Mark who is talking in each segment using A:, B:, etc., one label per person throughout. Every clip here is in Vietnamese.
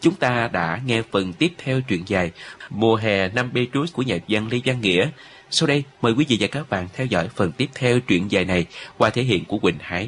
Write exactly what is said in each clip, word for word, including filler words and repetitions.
A: Chúng ta đã nghe phần tiếp theo truyện dài Mùa hè năm Petrus của nhà văn Lê Văn Nghĩa. Sau đây, mời quý vị và các bạn theo dõi phần tiếp theo truyện dài này qua thể hiện của Quỳnh Hải.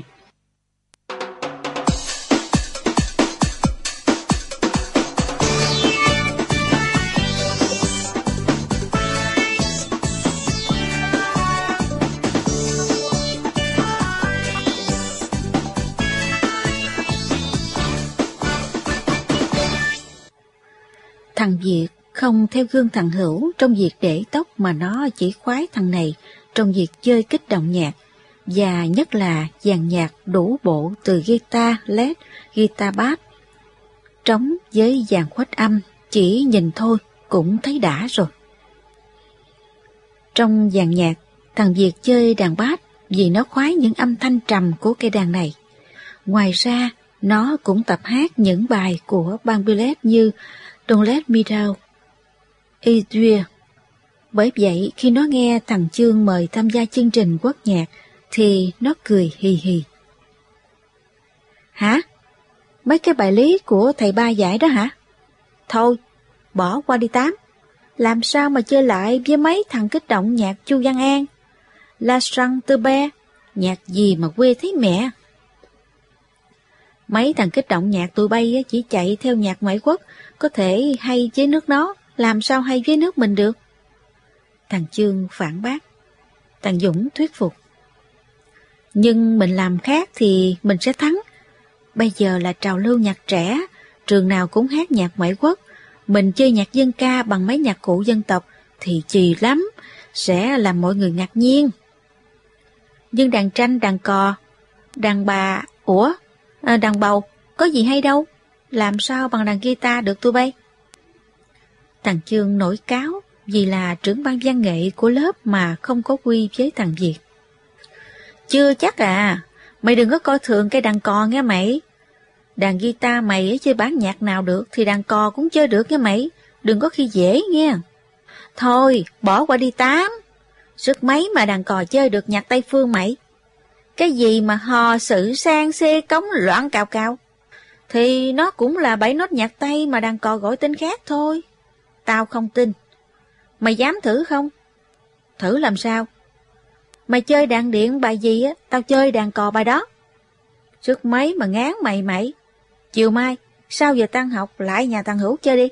B: Thằng Việt không theo gương thằng Hữu trong việc để tóc, mà nó chỉ khoái thằng này trong việc chơi kích động nhạc, và nhất là dàn nhạc đủ bộ từ guitar led, guitar bass, trống với dàn khuếch âm, chỉ nhìn thôi cũng thấy đã rồi. Trong dàn nhạc, thằng Việt chơi đàn bass vì nó khoái những âm thanh trầm của cây đàn này. Ngoài ra, nó cũng tập hát những bài của band Billet như Don't Let Me Down, Adria. Bởi vậy, khi nó nghe thằng Chương mời tham gia chương trình quốc nhạc, thì nó cười hì hì. Hả? Mấy cái bài lý của thầy Ba dạy đó hả? Thôi, bỏ qua đi Tám. Làm sao mà chơi lại với mấy thằng kích động nhạc Chu Văn An, La Strang Tư Be, nhạc gì mà quê thấy mẹ. Mấy thằng kích động nhạc tụi bay chỉ chạy theo nhạc ngoại quốc, có thể hay với nước nó, làm sao hay với nước mình được? Thằng Chương phản bác. Thằng Dũng thuyết phục. Nhưng mình làm khác thì mình sẽ thắng. Bây giờ là trào lưu nhạc trẻ, trường nào cũng hát nhạc ngoại quốc. Mình chơi nhạc dân ca bằng mấy nhạc cụ dân tộc thì chì lắm, sẽ làm mọi người ngạc nhiên. Nhưng đàn tranh, đàn cò, đàn bà, ủa, à, đàn bầu, có gì hay đâu, làm sao bằng đàn guitar được tụi bay? Thằng Chương nổi cáo vì là trưởng ban văn nghệ của lớp mà không có quy với thằng Việt. Chưa chắc à, mày đừng có coi thường cái đàn cò nghe mày. Đàn guitar mày chơi bản nhạc nào được thì đàn cò cũng chơi được nghe mày, đừng có khi dễ nghe. Thôi, bỏ qua đi Tám. Sức mấy mà đàn cò chơi được nhạc Tây Phương mày? Cái gì mà hò sự sang xê cống loạn cào cào? Thì nó cũng là bảy nốt nhạc Tây mà đàn cò gọi tên khác thôi. Tao không tin. Mày dám thử không? Thử làm sao? Mày chơi đàn điện bài gì á, tao chơi đàn cò bài đó. Sức mấy mà ngán mày mày. Chiều mai, sau giờ tan học lại nhà thằng Hữu chơi đi.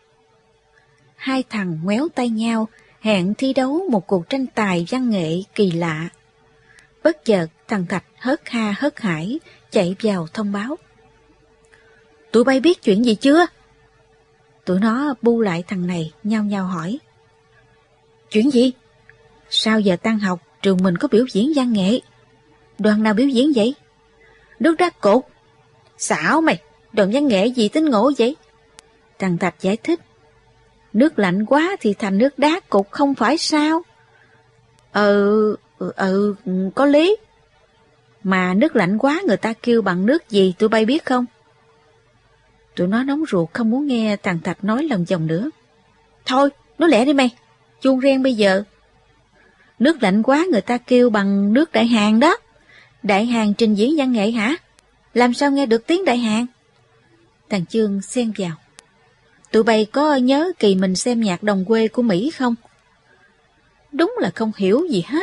B: Hai thằng ngoéo tay nhau, hẹn thi đấu một cuộc tranh tài văn nghệ kỳ lạ. Bất chợt thằng Thạch hớt ha hớt hải chạy vào thông báo. Tụi bay biết chuyện gì chưa? Tụi nó bu lại thằng này, nhao nhao hỏi. Chuyện gì? Sau giờ tan học, trường mình có biểu diễn văn nghệ. Đoàn nào biểu diễn vậy? Nước đá cột. Xảo mày, đoàn văn nghệ gì tính ngộ vậy? Thằng Thạch giải thích. Nước lạnh quá thì thành nước đá cột không phải sao? Ừ, ừ, ừ, có lý. Mà nước lạnh quá người ta kêu bằng nước gì tụi bay biết không? Tụi nó nóng ruột không muốn nghe thằng Thạch nói lòng vòng nữa. Thôi, nói lẹ đi mày, chuông reng bây giờ. Nước lạnh quá người ta kêu bằng nước Đại Hàn đó. Đại Hàn trình diễn văn nghệ hả? Làm sao nghe được tiếng Đại Hàn? Thằng Chương xen vào. Tụi bay có nhớ kỳ mình xem nhạc đồng quê của Mỹ không? Đúng là không hiểu gì hết.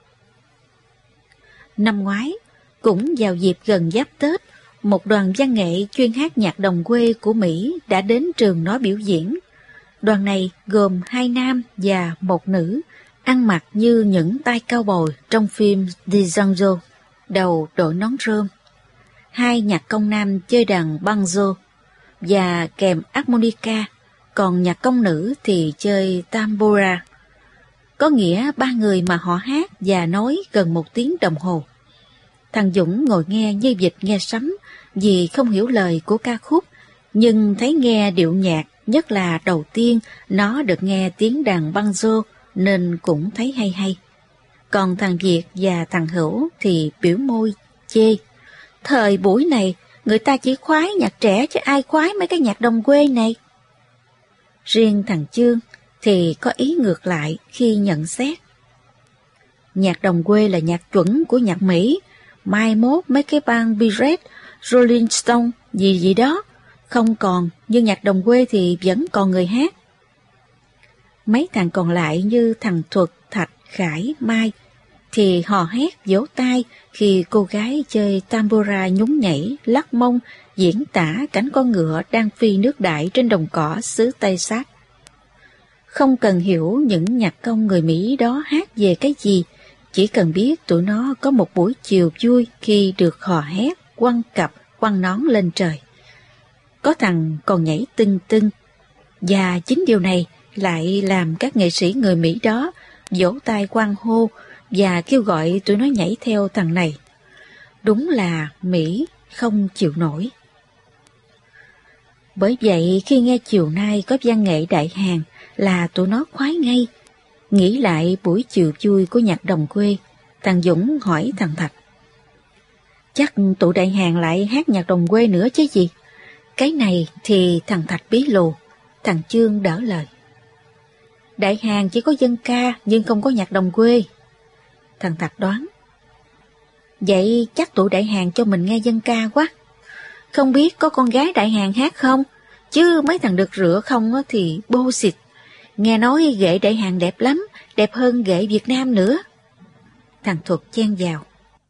B: Năm ngoái, cũng vào dịp gần giáp Tết, một đoàn văn nghệ chuyên hát nhạc đồng quê của Mỹ đã đến trường nó biểu diễn. Đoàn này gồm hai nam và một nữ, ăn mặc như những tay cao bồi trong phim The Jungle, đầu đội nón rơm. Hai nhạc công nam chơi đàn banjo và kèm harmonica, còn nhạc công nữ thì chơi tambura. Có nghĩa ba người mà họ hát và nói gần một tiếng đồng hồ. Thằng Dũng ngồi nghe như vịt nghe sấm vì không hiểu lời của ca khúc, nhưng thấy nghe điệu nhạc, nhất là đầu tiên nó được nghe tiếng đàn banjo nên cũng thấy hay hay. Còn thằng Việt và thằng Hữu thì biểu môi chê. Thời buổi này người ta chỉ khoái nhạc trẻ chứ ai khoái mấy cái nhạc đồng quê này. Riêng thằng Chương thì có ý ngược lại khi nhận xét. Nhạc đồng quê là nhạc chuẩn của nhạc Mỹ, mai mốt mấy cái band Billet, Rolling Stone gì gì đó không còn, nhưng nhạc đồng quê thì vẫn còn người hát. Mấy thằng còn lại như thằng Thuật, Thạch, Khải, Mai thì hò hét vỗ tay khi cô gái chơi tambura nhún nhảy, lắc mông, diễn tả cảnh con ngựa đang phi nước đại trên đồng cỏ xứ Tây Sát. Không cần hiểu những nhạc công người Mỹ đó hát về cái gì, chỉ cần biết tụi nó có một buổi chiều vui khi được hò hét, quăng cặp, quăng nón lên trời. Có thằng còn nhảy tưng tưng, và chính điều này lại làm các nghệ sĩ người Mỹ đó vỗ tay hoan hô và kêu gọi tụi nó nhảy theo thằng này. Đúng là Mỹ không chịu nổi. Bởi vậy khi nghe chiều nay có văn nghệ đại hàng là tụi nó khoái ngay. Nghĩ lại buổi chiều vui của nhạc đồng quê, thằng Dũng hỏi thằng Thạch: chắc tụi đại hàng lại hát nhạc đồng quê nữa chứ gì? Cái này thì thằng Thạch bí lù. Thằng Chương đỡ lời: đại hàng chỉ có dân ca nhưng không có nhạc đồng quê. Thằng Thạch đoán: vậy chắc tụi đại hàng cho mình nghe dân ca quá. Không biết có con gái đại hàng hát không? Chứ mấy thằng đực rửa không thì bô xịt. Nghe nói ghệ đại hàng đẹp lắm, đẹp hơn ghệ Việt Nam nữa. Thằng Thuật chen vào: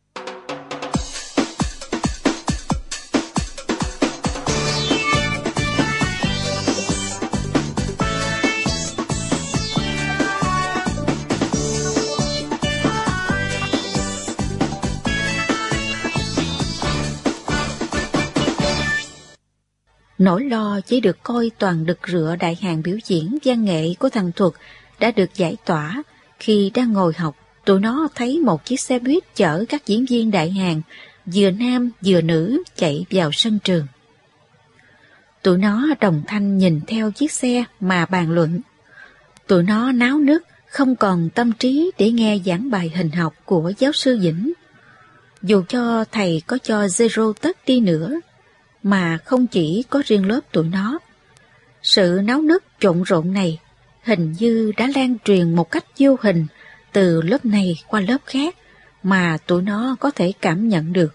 B: nỗi lo chỉ được coi toàn đực rựa đại hàng biểu diễn văn nghệ của thằng Thuật đã được giải tỏa khi đang ngồi học. Tụi nó thấy một chiếc xe buýt chở các diễn viên đại hàng, vừa nam vừa nữ, chạy vào sân trường. Tụi nó đồng thanh nhìn theo chiếc xe mà bàn luận. Tụi nó náo nức, không còn tâm trí để nghe giảng bài hình học của giáo sư Vĩnh. Dù cho thầy có cho zero tất đi nữa, mà không chỉ có riêng lớp tụi nó. Sự náo nức trộn rộn này hình như đã lan truyền một cách vô hình từ lớp này qua lớp khác mà tụi nó có thể cảm nhận được.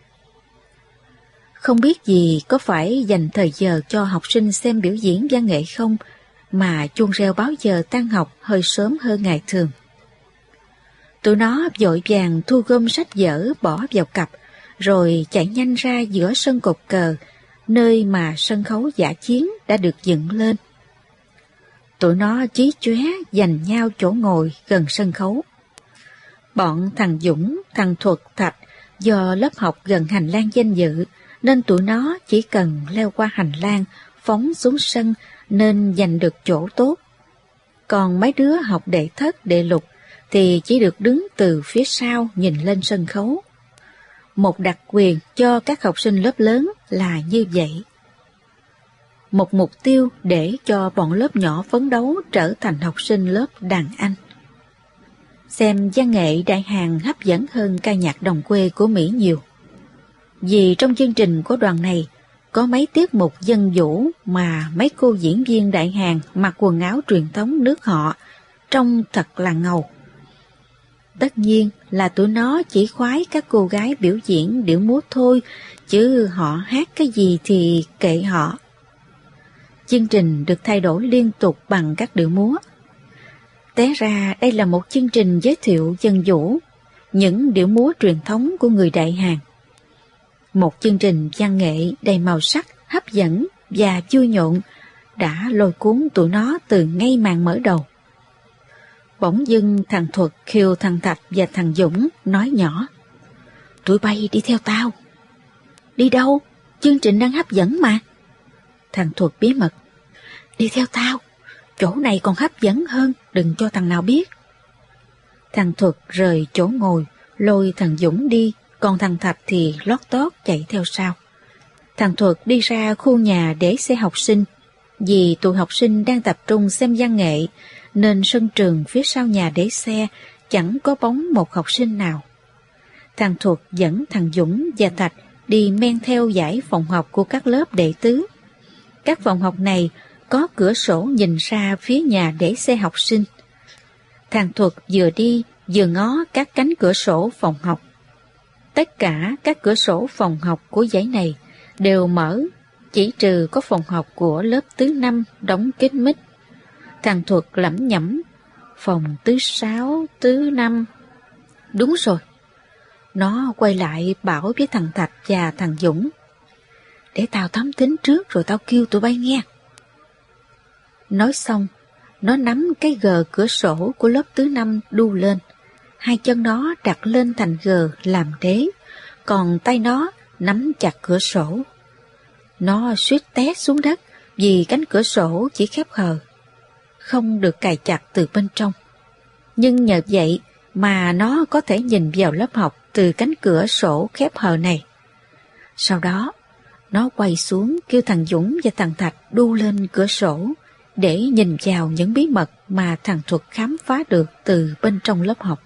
B: Không biết gì có phải dành thời giờ cho học sinh xem biểu diễn văn nghệ không mà chuông reo báo giờ tan học hơi sớm hơn ngày thường. Tụi nó vội vàng thu gom sách vở bỏ vào cặp, rồi chạy nhanh ra giữa sân cột cờ, nơi mà sân khấu dã chiến đã được dựng lên. Tụi nó chí chóe giành nhau chỗ ngồi gần sân khấu. Bọn thằng Dũng, thằng Thuật, Thạch do lớp học gần hành lang danh dự nên tụi nó chỉ cần leo qua hành lang phóng xuống sân nên giành được chỗ tốt. Còn mấy đứa học đệ thất, đệ lục thì chỉ được đứng từ phía sau nhìn lên sân khấu. Một đặc quyền cho các học sinh lớp lớn là như vậy. Một mục tiêu để cho bọn lớp nhỏ phấn đấu trở thành học sinh lớp đàn anh. Xem văn nghệ đại hàng hấp dẫn hơn ca nhạc đồng quê của Mỹ nhiều. Vì trong chương trình của đoàn này có mấy tiết mục dân vũ mà mấy cô diễn viên đại hàng mặc quần áo truyền thống nước họ, trông thật là ngầu. Tất nhiên là tụi nó chỉ khoái các cô gái biểu diễn điệu múa thôi, chứ họ hát cái gì thì kệ họ. Chương trình được thay đổi liên tục bằng các điệu múa. Té ra đây là một chương trình giới thiệu dân vũ, những điệu múa truyền thống của người đại hàng. Một chương trình văn nghệ đầy màu sắc, hấp dẫn và vui nhộn đã lôi cuốn tụi nó từ ngay màn mở đầu. Bỗng dưng thằng Thuật khiêu thằng Thạch và thằng Dũng nói nhỏ: tụi bay đi theo tao. Đi đâu? Chương trình đang hấp dẫn mà. Thằng Thuật bí mật: đi theo tao, chỗ này còn hấp dẫn hơn, đừng cho thằng nào biết. Thằng Thuật rời chỗ ngồi, lôi thằng Dũng đi, còn thằng Thạch thì lót tót chạy theo sau. Thằng Thuật đi ra khu nhà để xe học sinh. Vì tụi học sinh đang tập trung xem văn nghệ, nên sân trường phía sau nhà để xe chẳng có bóng một học sinh nào. Thằng Thuật dẫn thằng Dũng và Thạch đi men theo dãy phòng học của các lớp đệ tứ. Các phòng học này có cửa sổ nhìn ra phía nhà để xe học sinh. Thằng Thuật vừa đi vừa ngó các cánh cửa sổ phòng học. Tất cả các cửa sổ phòng học của dãy này đều mở, chỉ trừ có phòng học của lớp thứ năm đóng kín mít. Thằng Thuật lẩm nhẩm, phòng thứ sáu, thứ năm. Đúng rồi. Nó quay lại bảo với thằng Thạch và thằng Dũng, để tao thám thính trước rồi tao kêu tụi bay nghe. Nói xong, nó nắm cái gờ cửa sổ của lớp thứ năm đu lên. Hai chân nó đặt lên thành gờ làm đế, còn tay nó nắm chặt cửa sổ. Nó suýt té xuống đất vì cánh cửa sổ chỉ khép hờ, không được cài chặt từ bên trong. Nhưng nhờ vậy mà nó có thể nhìn vào lớp học từ cánh cửa sổ khép hờ này. Sau đó, nó quay xuống kêu thằng Dũng và thằng Thạch đu lên cửa sổ để nhìn vào những bí mật mà thằng Thuật khám phá được từ bên trong lớp học.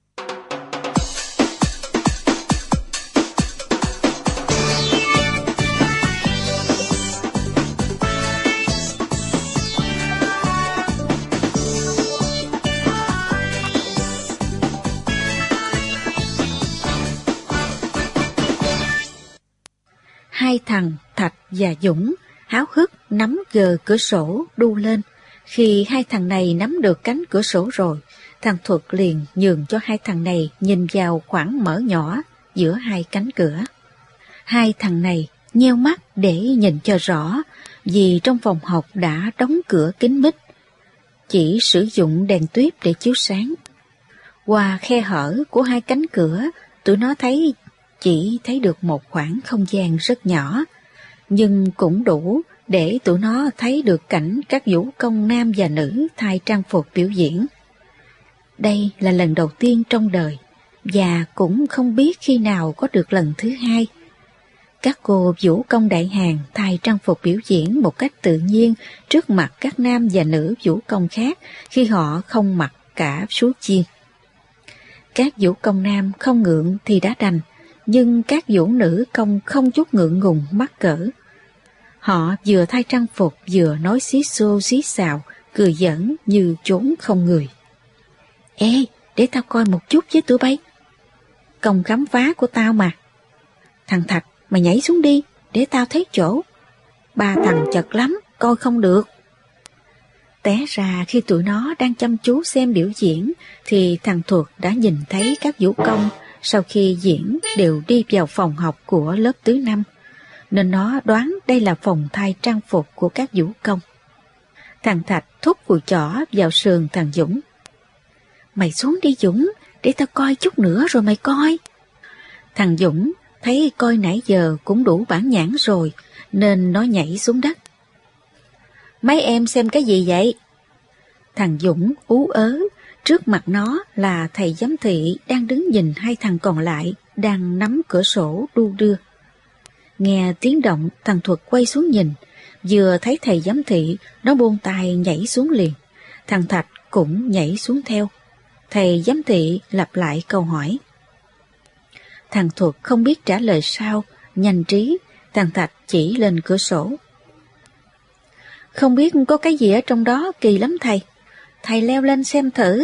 B: Hai thằng Thạch và Dũng háo hức nắm gờ cửa sổ đu lên. Khi hai thằng này nắm được cánh cửa sổ rồi, thằng Thuật liền nhường cho hai thằng này nhìn vào khoảng mở nhỏ giữa hai cánh cửa. Hai thằng này nheo mắt để nhìn cho rõ, vì trong phòng học đã đóng cửa kín mít, chỉ sử dụng đèn tuyếp để chiếu sáng. Qua khe hở của hai cánh cửa, tụi nó thấy chỉ thấy được một khoảng không gian rất nhỏ, nhưng cũng đủ để tụi nó thấy được cảnh các vũ công nam và nữ thay trang phục biểu diễn. Đây là lần đầu tiên trong đời, và cũng không biết khi nào có được lần thứ hai. Các cô vũ công đại hàng thay trang phục biểu diễn một cách tự nhiên trước mặt các nam và nữ vũ công khác khi họ không mặc cả số chiên. Các vũ công nam không ngượng thì đã đành, nhưng các vũ nữ công không chút ngượng ngùng mắc cỡ. Họ vừa thay trang phục vừa nói xí xô xí xào, cười giỡn như trốn không người. Ê, để tao coi một chút với tụi bay. Công khám phá của tao mà. Thằng Thạch, mày nhảy xuống đi, để tao thấy chỗ. Ba thằng chật lắm, coi không được. Té ra khi tụi nó đang chăm chú xem biểu diễn, thì thằng Thuật đã nhìn thấy các vũ công sau khi diễn đều đi vào phòng học của lớp thứ năm, nên nó đoán đây là phòng thay trang phục của các vũ công. Thằng Thạch thúc cùi chỏ vào sườn thằng Dũng. Mày xuống đi Dũng, để tao coi chút nữa rồi mày coi. Thằng Dũng thấy coi nãy giờ cũng đủ bản nhãn rồi, nên nó nhảy xuống đất. Mấy em xem cái gì vậy? Thằng Dũng ú ớ, trước mặt nó là thầy giám thị đang đứng nhìn hai thằng còn lại đang nắm cửa sổ đu đưa. Nghe tiếng động, thằng Thuật quay xuống nhìn, vừa thấy thầy giám thị, nó buông tay nhảy xuống liền. Thằng Thạch cũng nhảy xuống theo. Thầy giám thị lặp lại câu hỏi. Thằng Thuật không biết trả lời sao, nhanh trí, thằng Thạch chỉ lên cửa sổ. Không biết có cái gì ở trong đó, kỳ lắm thầy. Thầy leo lên xem thử.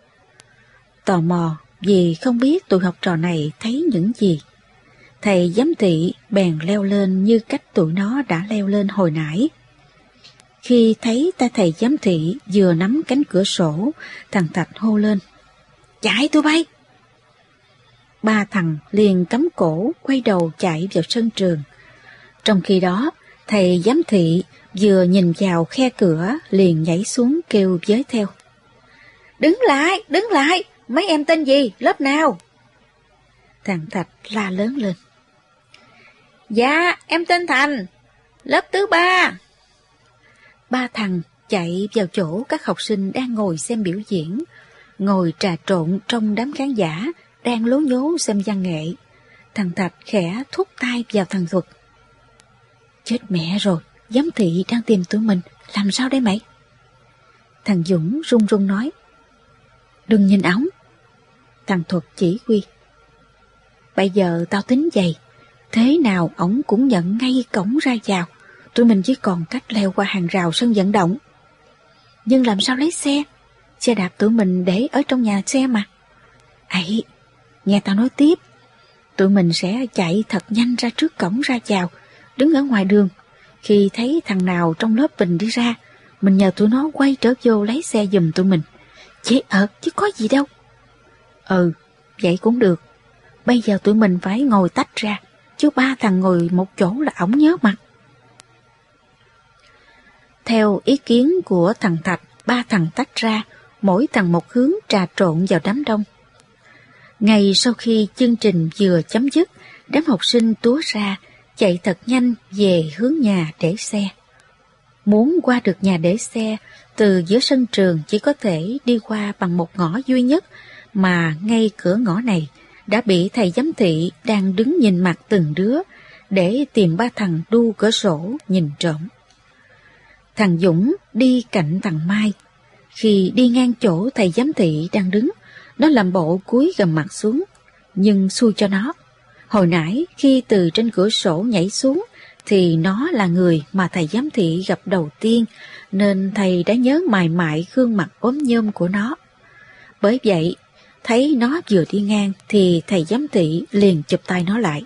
B: Tò mò vì không biết tụi học trò này thấy những gì, thầy giám thị bèn leo lên như cách tụi nó đã leo lên hồi nãy. Khi thấy ta thầy giám thị vừa nắm cánh cửa sổ, thằng Thạch hô lên. Chạy tụi bay! Ba thằng liền cắm cổ quay đầu chạy vào sân trường. Trong khi đó, thầy giám thị vừa nhìn vào khe cửa liền nhảy xuống kêu với theo. Đứng lại, đứng lại, mấy em tên gì, lớp nào? Thằng Thạch la lớn lên. Dạ, em tên Thành, lớp thứ ba. Ba thằng chạy vào chỗ các học sinh đang ngồi xem biểu diễn, ngồi trà trộn trong đám khán giả đang lố nhố xem văn nghệ. Thằng Thạch khẽ thúc tay vào thằng Thuật. Chết mẹ rồi, giám thị đang tìm tụi mình, làm sao đây mày? Thằng Dũng run run nói. Đừng nhìn ống. Thằng Thuật chỉ huy. Bây giờ tao tính vậy, thế nào ổng cũng nhận ngay cổng ra vào, tụi mình chỉ còn cách leo qua hàng rào sân vận động. Nhưng làm sao lấy xe? Xe đạp tụi mình để ở trong nhà xe mà. Ấy, nghe tao nói tiếp, tụi mình sẽ chạy thật nhanh ra trước cổng ra vào, đứng ở ngoài đường, Khi thấy thằng nào trong lớp mình đi ra, mình nhờ tụi nó quay trở vô lấy xe giùm tụi mình. Dễ ợt chứ có gì đâu. Ừ, vậy cũng được. Bây giờ tụi mình phải ngồi tách ra, chứ ba thằng ngồi một chỗ là ổng nhớ mặt. Theo ý kiến của thằng Thạch, ba thằng tách ra, mỗi thằng một hướng trà trộn vào đám đông. Ngay sau khi chương trình vừa chấm dứt, đám học sinh túa ra, chạy thật nhanh về hướng nhà để xe. Muốn qua được nhà để xe, từ giữa sân trường chỉ có thể đi qua bằng một ngõ duy nhất, mà ngay cửa ngõ này đã bị thầy giám thị đang đứng nhìn mặt từng đứa để tìm ba thằng đu cửa sổ nhìn trộm. Thằng Dũng đi cạnh thằng Mai. Khi đi ngang chỗ thầy giám thị đang đứng, nó làm bộ cúi gằm mặt xuống. Nhưng xui cho nó, hồi nãy khi từ trên cửa sổ nhảy xuống thì nó là người mà thầy giám thị gặp đầu tiên, nên thầy đã nhớ mài mại gương mặt ốm nhôm của nó. Bởi vậy, thấy nó vừa đi ngang thì thầy giám thị liền chụp tay nó lại.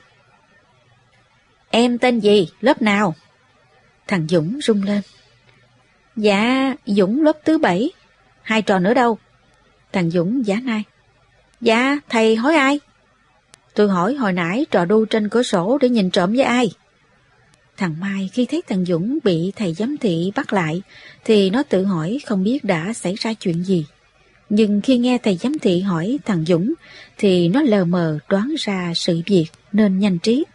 B: Em tên gì? Lớp nào? Thằng Dũng rung lên. Dạ, Dũng lớp thứ bảy. Hai trò nữa đâu? Thằng Dũng giả nai. Dạ, thầy hỏi ai? Tôi hỏi hồi nãy trò đu trên cửa sổ để nhìn trộm với ai? Thằng Mai khi thấy thằng Dũng bị thầy giám thị bắt lại thì nó tự hỏi không biết đã xảy ra chuyện gì. Nhưng khi nghe thầy giám thị hỏi thằng Dũng thì nó lờ mờ đoán ra sự việc nên nhanh trí.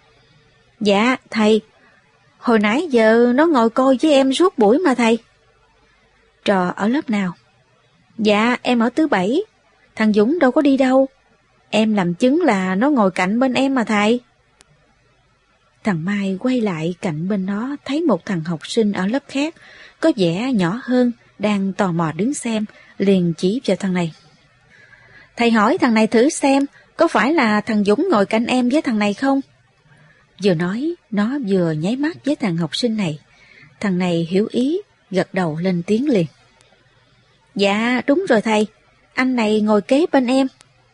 B: Dạ, thầy, hồi nãy giờ nó ngồi coi với em suốt buổi mà thầy. Trò ở lớp nào? Dạ, em ở thứ bảy. Thằng Dũng đâu có đi đâu. Em làm chứng là nó ngồi cạnh bên em mà thầy. Thằng Mai quay lại cạnh bên nó, thấy một thằng học sinh ở lớp khác, có vẻ nhỏ hơn, đang tò mò đứng xem, liền chỉ vào thằng này. Thầy hỏi thằng này thử xem, có phải là thằng Dũng ngồi cạnh em với thằng này không? Vừa nói, nó vừa nháy mắt với thằng học sinh này. Thằng này hiểu ý, gật đầu lên tiếng liền. Dạ, đúng rồi thầy, anh này ngồi kế bên em.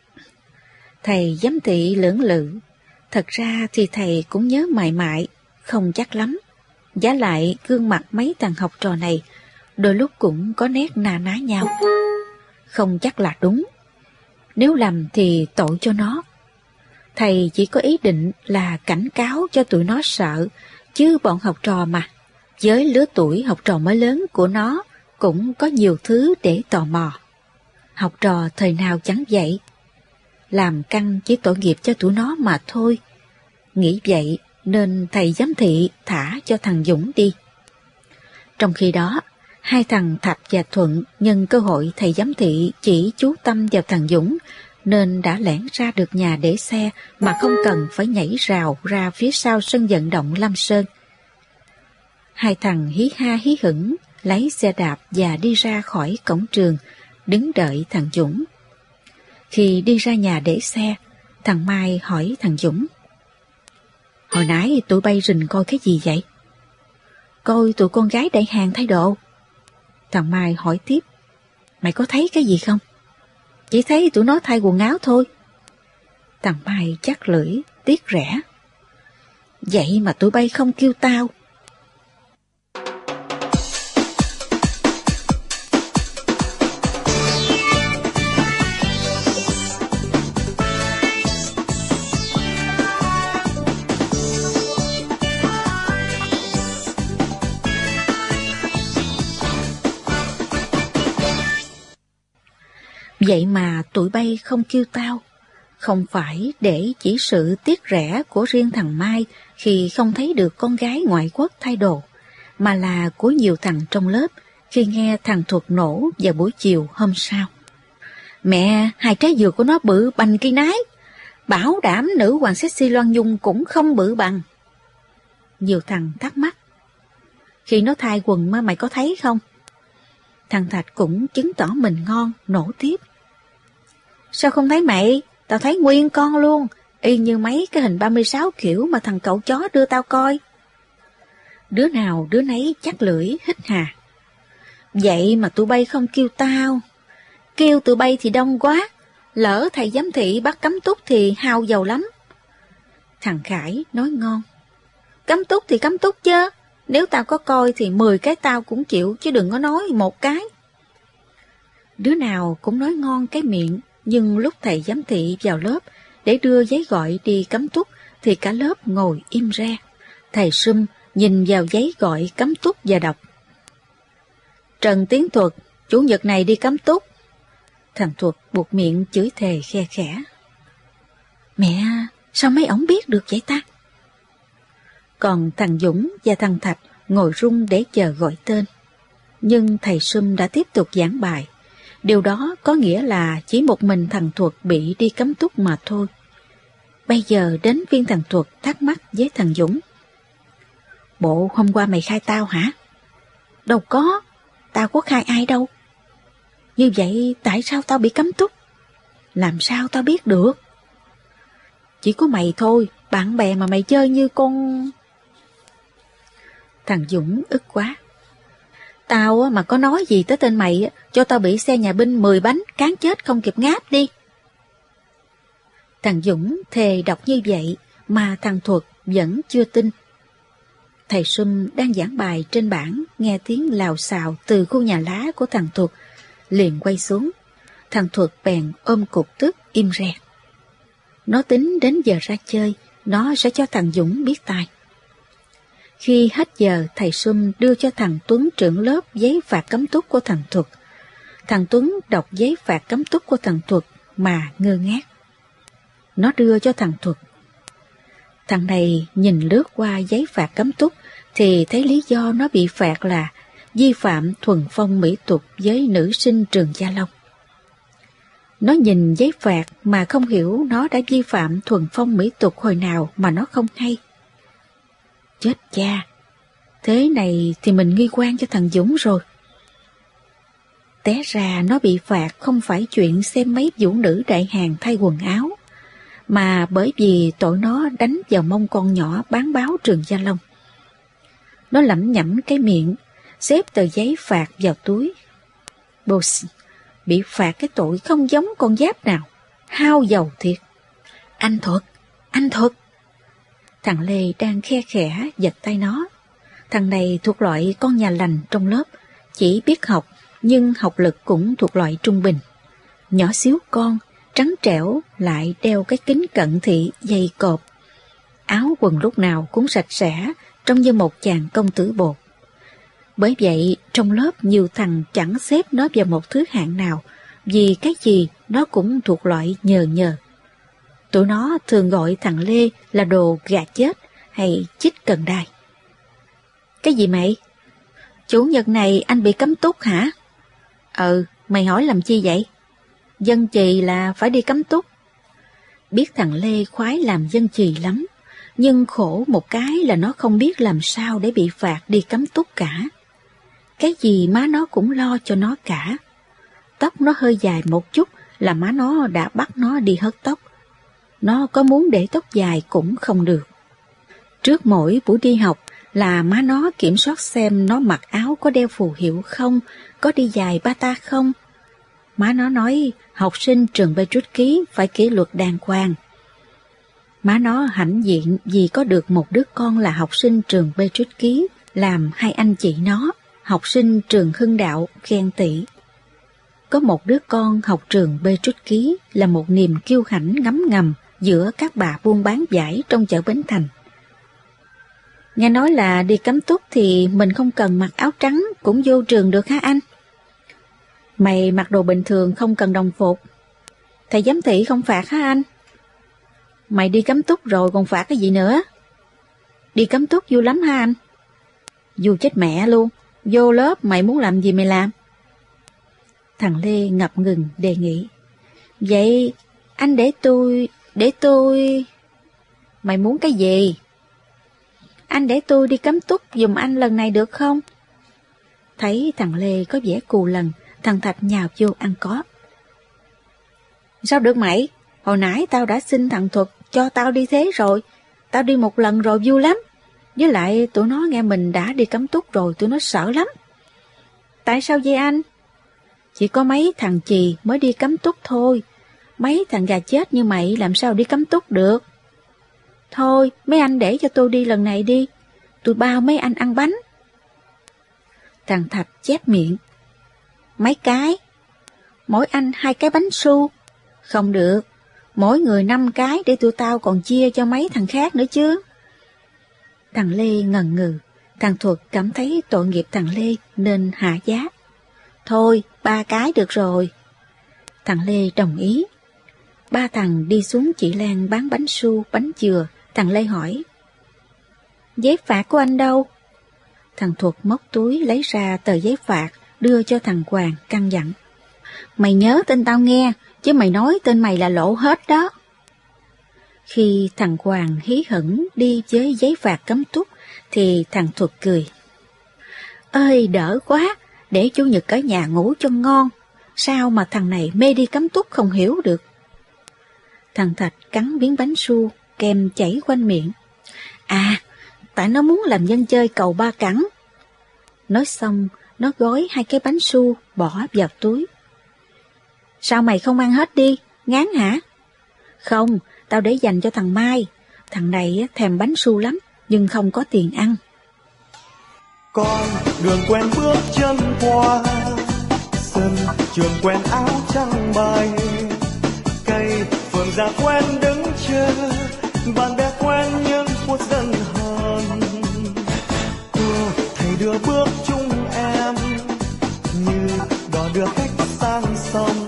B: Thầy giám thị lưỡng lự. Thật ra thì thầy cũng nhớ mại mại, không chắc lắm. Giá lại gương mặt mấy thằng học trò này đôi lúc cũng có nét na ná nhau. Không chắc là đúng. Nếu lầm thì tội cho nó. Thầy chỉ có ý định là cảnh cáo cho tụi nó sợ, chứ bọn học trò mà, với lứa tuổi học trò mới lớn của nó cũng có nhiều thứ để tò mò. Học trò thời nào chẳng vậy. Làm căng chỉ tội nghiệp cho tụi nó mà thôi. Nghĩ vậy nên thầy giám thị thả cho thằng Dũng đi. Trong khi đó, hai thằng Thạch và Thuận nhân cơ hội thầy giám thị chỉ chú tâm vào thằng Dũng nên đã lẻn ra được nhà để xe mà không cần phải nhảy rào ra phía sau sân vận động Lam Sơn. Hai thằng hí ha hí hửng lấy xe đạp và đi ra khỏi cổng trường, đứng đợi thằng Dũng. Khi đi ra nhà để xe, thằng Mai hỏi thằng Dũng. Hồi nãy tụi bay rình coi cái gì vậy? Coi tụi con gái đẩy hàng thay đồ. Thằng Mai hỏi tiếp. Mày có thấy cái gì không? Chỉ thấy tụi nó thay quần áo thôi. Thằng Mai chắc lưỡi, tiếc rẻ. Vậy mà tụi bay không kêu tao. Vậy mà tụi bay không kêu tao, không phải để chỉ sự tiếc rẻ của riêng thằng Mai khi không thấy được con gái ngoại quốc thay đồ, mà là của nhiều thằng trong lớp khi nghe thằng Thuật nổ vào buổi chiều hôm sau. Mẹ, hai trái dừa của nó bự bành cây nái, bảo đảm nữ hoàng sexy Loan Nhung cũng không bự bằng. Nhiều thằng thắc mắc. Khi nó thay quần mà mày có thấy không? Thằng Thạch cũng chứng tỏ mình ngon, nổ tiếp. Sao không thấy mày? Tao thấy nguyên con luôn, y như mấy cái hình ba mươi sáu kiểu mà thằng cậu chó đưa tao coi. Đứa nào đứa nấy chắc lưỡi hít hà. Vậy mà tụi bay không kêu tao. Kêu tụi bay thì đông quá, lỡ thầy giám thị bắt cấm túc thì hao dầu lắm. Thằng Khải nói ngon. Cấm túc thì cấm túc chứ, Nếu tao có coi thì mười cái tao cũng chịu, chứ đừng có nói một cái. Đứa nào cũng nói ngon cái miệng, nhưng lúc thầy giám thị vào lớp để đưa giấy gọi đi cắm túc thì cả lớp ngồi im re. Thầy Sum nhìn vào giấy gọi cắm túc và đọc: Trần Tiến Thuật, chủ nhật này đi cắm túc. Thằng Thuật buộc miệng chửi thề khe khẽ: Mẹ, sao mấy ổng biết được vậy ta? Còn thằng Dũng và thằng Thạch ngồi run để chờ gọi tên. Nhưng thầy Sum đã tiếp tục giảng bài. Điều đó có nghĩa là chỉ một mình thằng Thuật bị đi cắm túc mà thôi. Bây giờ đến viên thằng Thuật thắc mắc với thằng Dũng: Bộ hôm qua mày khai tao hả? Đâu có, tao có khai ai đâu. Như vậy tại sao tao bị cắm túc? Làm sao tao biết được? Chỉ có mày thôi, bạn bè mà mày chơi như con... Thằng Dũng ức quá: Tao mà có nói gì tới tên mày, cho tao bị xe nhà binh mười bánh cán chết không kịp ngáp đi. Thằng Dũng thề đọc như vậy mà thằng Thuật vẫn chưa tin. Thầy Sum đang giảng bài trên bảng, nghe tiếng lào xào từ khu nhà lá của thằng Thuật, liền quay xuống. Thằng Thuật bèn ôm cục tức im re. Nó tính đến giờ ra chơi, nó sẽ cho thằng Dũng biết tài. Khi hết giờ, thầy Sum đưa cho thằng Tuấn trưởng lớp giấy phạt cấm túc của thằng Thuật. Thằng Tuấn đọc giấy phạt cấm túc của thằng Thuật mà ngơ ngác. Nó đưa cho thằng Thuật. Thằng này nhìn lướt qua giấy phạt cấm túc thì thấy lý do nó bị phạt là vi phạm thuần phong mỹ tục với nữ sinh trường Gia Long. Nó nhìn giấy phạt mà không hiểu nó đã vi phạm thuần phong mỹ tục hồi nào mà nó không hay. Chết cha, thế này thì mình nghi quan cho thằng Dũng rồi. Té ra nó bị phạt không phải chuyện xem mấy vũ nữ đại hàng thay quần áo, mà bởi vì tội nó đánh vào mông con nhỏ bán báo trường Gia Long. Nó lẩm nhẩm cái miệng, xếp tờ giấy phạt vào túi. Boss, bị phạt cái tội không giống con giáp nào, hao dầu thiệt. Anh Thuật, anh Thuật. Thằng Lê đang khe khẽ giật tay nó. Thằng này thuộc loại con nhà lành trong lớp, chỉ biết học, nhưng học lực cũng thuộc loại trung bình. Nhỏ xíu con, trắng trẻo, lại đeo cái kính cận thị dày cộp. Áo quần lúc nào cũng sạch sẽ, trông như một chàng công tử bột. Bởi vậy, trong lớp nhiều thằng chẳng xếp nó vào một thứ hạng nào, vì cái gì nó cũng thuộc loại nhờ nhờ. Tụi nó thường gọi thằng Lê là đồ gà chết hay chích cần đai. Cái gì mày? Chủ nhật này anh bị cấm túc hả? Ừ, mày hỏi làm chi vậy? Dân chì là phải đi cấm túc. Biết thằng Lê khoái làm dân chì lắm, nhưng khổ một cái là nó không biết làm sao để bị phạt đi cấm túc cả. Cái gì má nó cũng lo cho nó cả. Tóc nó hơi dài một chút là má nó đã bắt nó đi hớt tóc. Nó có muốn để tóc dài cũng không được. Trước mỗi buổi đi học là má nó kiểm soát xem nó mặc áo có đeo phù hiệu không, có đi giày bata không. Má nó nói học sinh trường Petrus Ký phải kỷ luật đàng hoàng. Má nó hãnh diện vì có được một đứa con là học sinh trường Petrus Ký, làm hai anh chị nó, học sinh trường Hưng Đạo, ghen tị. Có một đứa con học trường Petrus Ký là một niềm kiêu hãnh ngấm ngầm giữa các bà buôn bán vải trong chợ Bến Thành. Nghe nói là đi cấm túc thì mình không cần mặc áo trắng cũng vô trường được hả anh? Mày mặc đồ bình thường không cần đồng phục. Thầy giám thị không phạt hả anh? Mày đi cấm túc rồi còn phạt cái gì nữa? Đi cấm túc vui lắm hả anh? Vui chết mẹ luôn. Vô lớp mày muốn làm gì mày làm. Thằng Lê ngập ngừng đề nghị. Vậy anh để tôi, để tôi... Mày muốn cái gì? Anh để tôi đi cấm túc giùm anh lần này được không? Thấy thằng Lê có vẻ cù lần, thằng Thạch nhào vô ăn có. Sao được mày? Hồi nãy tao đã xin thằng Thuật cho tao đi thế rồi. Tao đi một lần rồi vui lắm. Với lại tụi nó nghe mình đã đi cấm túc rồi, tụi nó sợ lắm. Tại sao vậy anh? Chỉ có mấy thằng chì mới đi cấm túc thôi. Mấy thằng gà chết như mày làm sao đi cấm túc được. Thôi mấy anh để cho tôi đi lần này đi. tôi bao mấy anh ăn bánh. Thằng Thạch chép miệng. Mấy cái? Mỗi anh hai cái bánh su. Không được, mỗi người năm cái để tụi tao còn chia cho mấy thằng khác nữa chứ. Thằng Lê ngần ngừ, thằng Thuật cảm thấy tội nghiệp thằng Lê nên hạ giá. Thôi, ba cái được rồi. Thằng Lê đồng ý. Ba thằng đi xuống chị Lan bán bánh su, bánh dừa. Thằng Lê hỏi. Giấy phạt của anh đâu? Thằng Thuật móc túi lấy ra tờ giấy phạt, đưa cho thằng Hoàng căn dặn. Mày nhớ tên tao nghe, chứ mày nói tên mày là lộ hết đó. Khi thằng Hoàng hí hửng đi với giấy phạt cấm túc, thì thằng Thuật cười. Ơi đỡ quá, để chủ nhật ở nhà ngủ cho ngon. Sao mà thằng này mê đi cấm túc không hiểu được. Thằng Thạch cắn miếng bánh su, kem chảy quanh miệng. À, tại nó muốn làm dân chơi cầu ba cẳng. Nói xong, nó gói hai cái bánh su bỏ vào túi. Sao mày không ăn hết đi, ngán hả? Không, tao để dành cho thằng Mai. Thằng này thèm bánh su lắm, nhưng không có tiền ăn.
C: Con đường quen bước chân qua, sân trường quen áo trắng bay, cây phượng già quen đứng chờ, bạn bè quen những phút dần hờn. Cô thầy đưa bước chung em như đò đưa khách sang sông.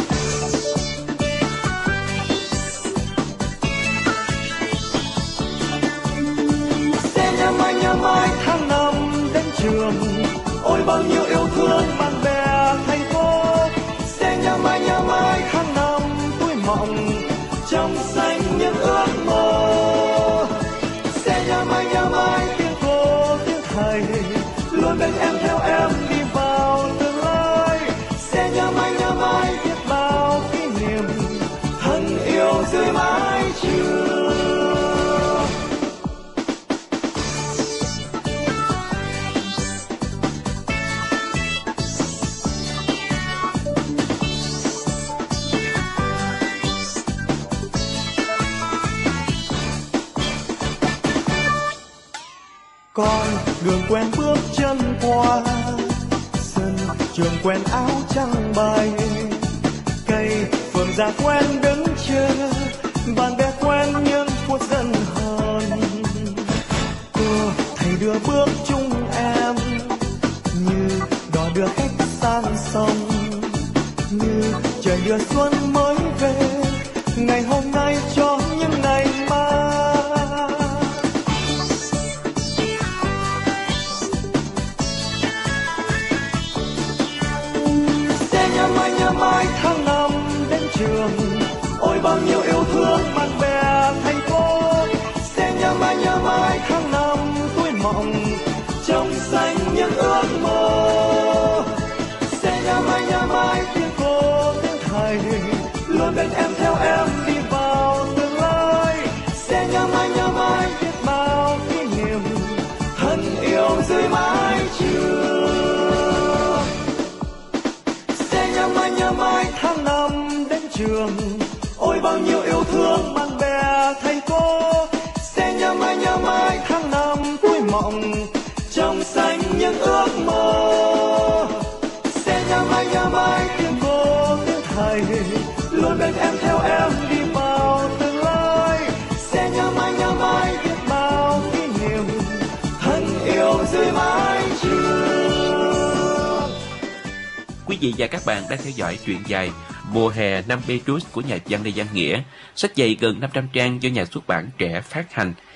C: Xe nhà mai nhà mai tháng năm đến trường, ôi bao nhiêu yêu thương bạn bè thầy cô. Xe nhà mai nhà mai tháng năm tuổi mộng trong xanh những ước mơ. Xe nhà mai nhà mai tiếng cô tiếng thầy luôn bên em theo em đi vào tương lai. Xe nhà mai nhà mai biết bao kỷ niệm thân yêu dưới mái trường. Con đường quen bước chân qua, sân trường quen áo trắng bay, cây phượng già quen đứng chờ, bạn bè quen những phút dần hờn. Cô thầy đưa bước chung em như đò đưa khách sang sông, như trời đưa xuân mới về ngày hôm nay cho những ngày mai. Nhà mai nhà mai tháng năm đến trường, ôi bao nhiêu yêu thương bạn bè thầy cô. Xe nhà mai nhà mai tháng năm tuổi mộng trong xanh những ước mơ. Xe nhà mai nhà mai tiếng cô tiếng thầy luôn bên em theo em đi vào tương lai. Xe nhà mai nhà mai biết bao kỷ niệm thân yêu dưới mái trường. Nhà mai nhà mai tháng năm đến trường, ôi bao nhiêu yêu thương bạn bè thầy cô. Xe nhà mai nhà mai tháng năm tuổi mộng trong xanh những ước mơ. Xe nhà mai nhà mai tiếng cô tiếng thầy luôn bên em theo em đi vào tương lai. Xe nhà mai nhà mai biết bao kỷ niệm thân yêu dưới mái trường.
A: Quý vị và các bạn đang theo dõi truyện dài Mùa hè năm Petrus của nhà văn Lê Văn Nghĩa, sách dày gần năm trăm trang do nhà xuất bản Trẻ phát hành.